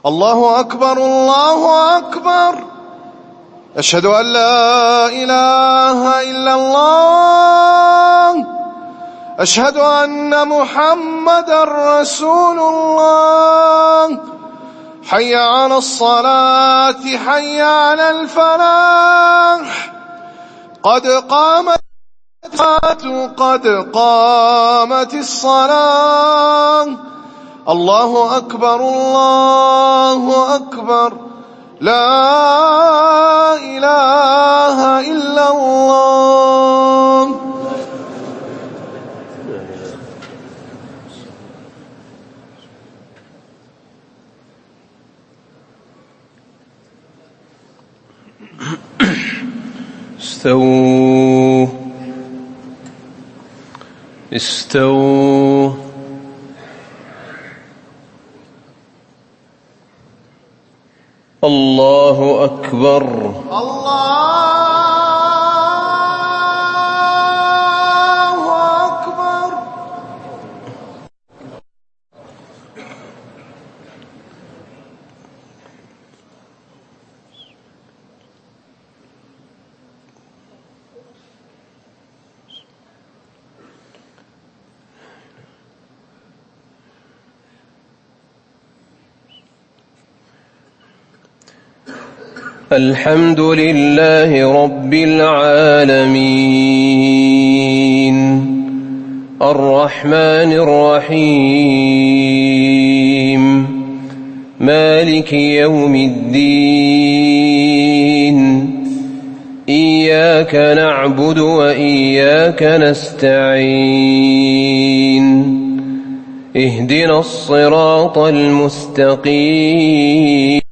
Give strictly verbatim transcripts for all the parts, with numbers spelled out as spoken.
الله أكبر الله أكبر. أشهد أن لا إله إلا الله. أشهد أن محمدا رسول الله. حي على الصلاة حي على الفلاح. قد قامت قد قامت الصلاة. الله أكبر الله أكبر. لا إله إلا الله. استووا استووا الله أكبر الله أكبر. الحمد لله رب العالمين الرحمن الرحيم مالك يوم الدين إياك نعبد وإياك نستعين اهدنا الصراط المستقيم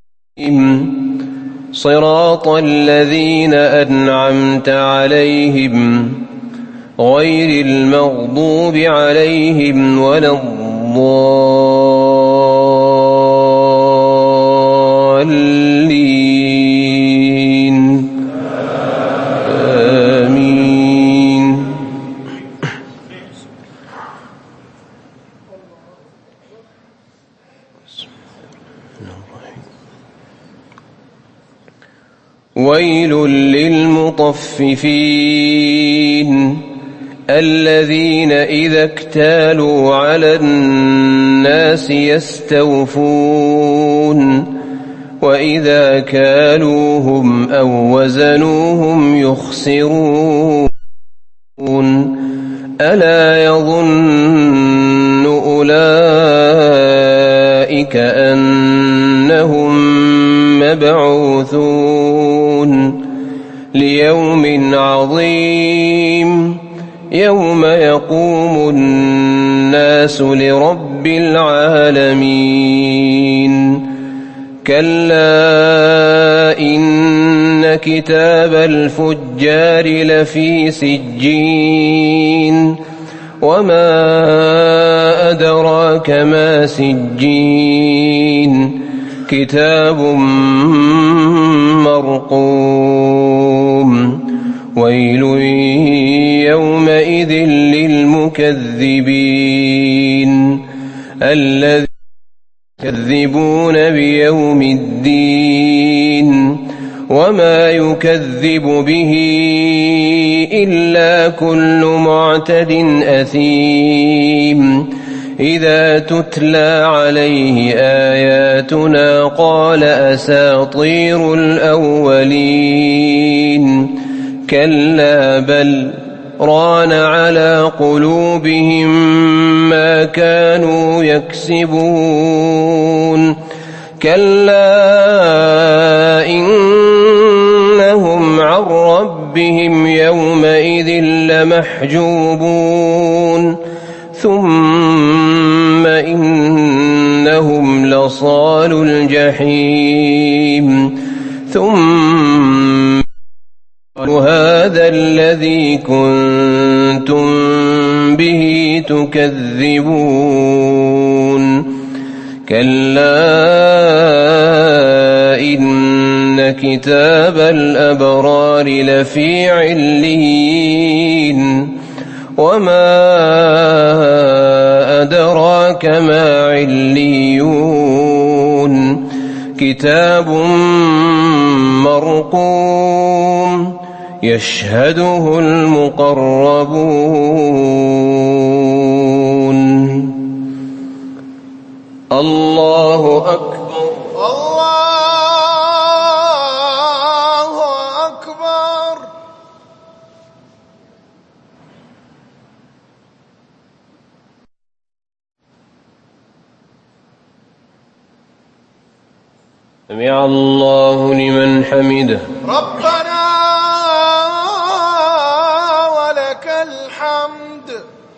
صراط الذين أنعمت عليهم غير المغضوب عليهم ولا الضالين آمين. ويل للمطففين الذين إذا اكتالوا على الناس يستوفون وإذا كالوهم أو وزنوهم يخسرون. ألا يظن أولئك أنهم مبعوثون ليوم عظيم يوم يقوم الناس لرب العالمين. كلا إن كتاب الفجار لفي سجين وما أدراك ما سجين كتاب مرقوم. ويل يومئذ للمكذبين الذين يكذبون بيوم الدين وما يكذب به إلا كل معتد أثيم. إذا تتلى عليه آياتنا قال أساطير الأولين. كلا بل ران على قلوبهم ما كانوا يكسبون. كلا إنهم عن ربهم يومئذ لمحجوبون. ثم إنهم لصالو الجحيم. ثم هذا الذي كنتم به تكذبون. كلا إن كتاب الأبرار لفي عليين وما أدراك ما عليون كتاب مرقوم يشهده المقربون. الله أكبر. الله أكبر. سمع الله لمن حمده. ربنا ولك الحمد.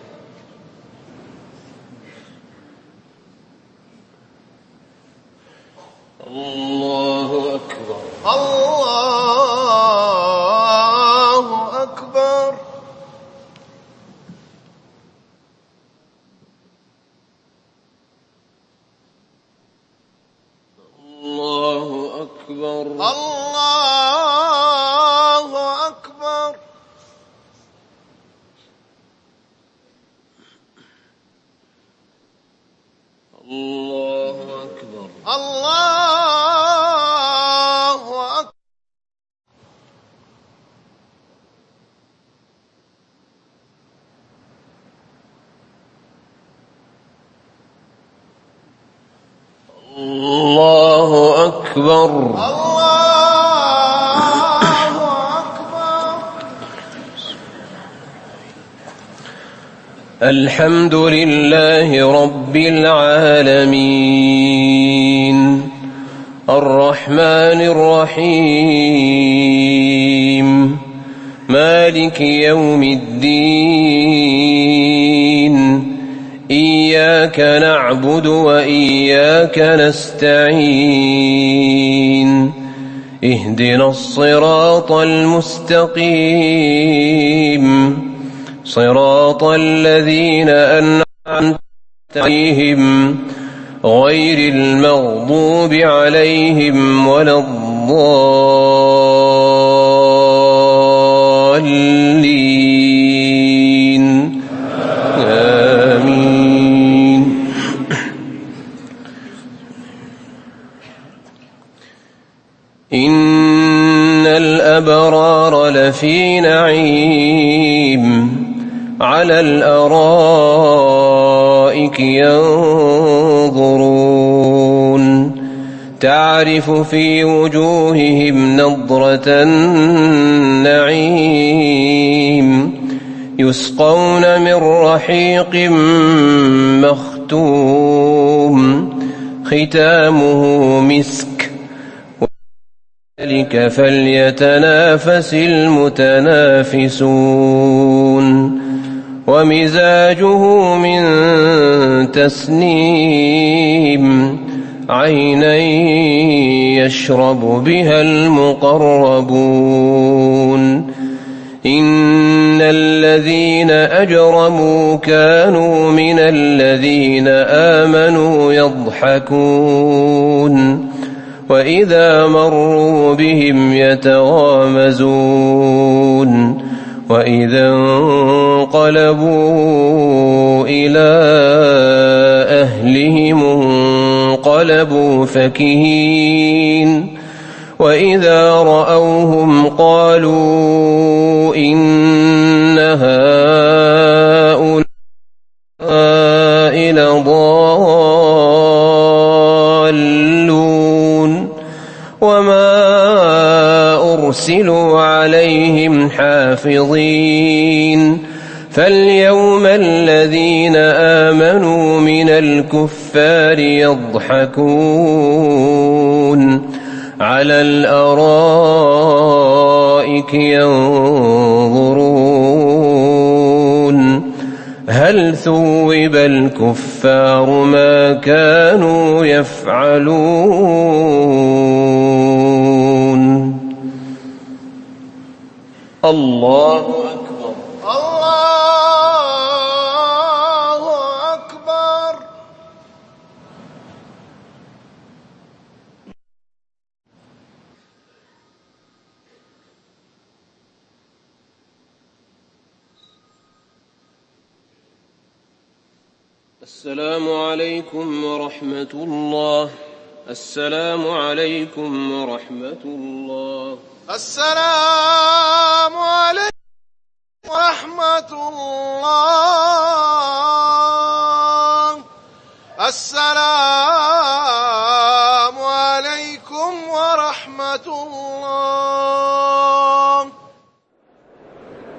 الله أكبر. الله أكبر. الله أكبر. الله أكبر. الله أكبر. الله أكبر. الله أكبر. الله أكبر. الحمد لله رب العالمين الرحمن الرحيم مالك يوم الدين إياك نعبد وإياك نستعين اهدنا الصراط المستقيم صراط الذين أنعمت عليهم غير المغضوب عليهم ولا الضالين آمين. إن الأبرار لفي نعيم على الأرائك ينظرون تعرف في وجوههم نضرة النعيم يسقون من رحيق مختوم ختامه مسك ذلك فليتنافس المتنافسون ومزاجه من تسنيم عينا يشرب بها المقربون إن الذين أجرموا كانوا من الذين آمنوا يضحكون وإذا مروا بهم يتغامزون وإذا انقلبوا إلى أهلهم انقلبوا فكهين وإذا رأوهم قالوا إن هؤلاء لضالون وما أرسلوا عليهم حافظين فاليوم الذين آمنوا من الكفار يضحكون على الأرائك ينظرون هل ثوب الكفار ما كانوا يفعلون. الله أكبر. الله أكبر. السلام عليكم ورحمة الله. السلام عليكم ورحمة الله. السلام عليكم ورحمة الله. السلام عليكم ورحمة الله.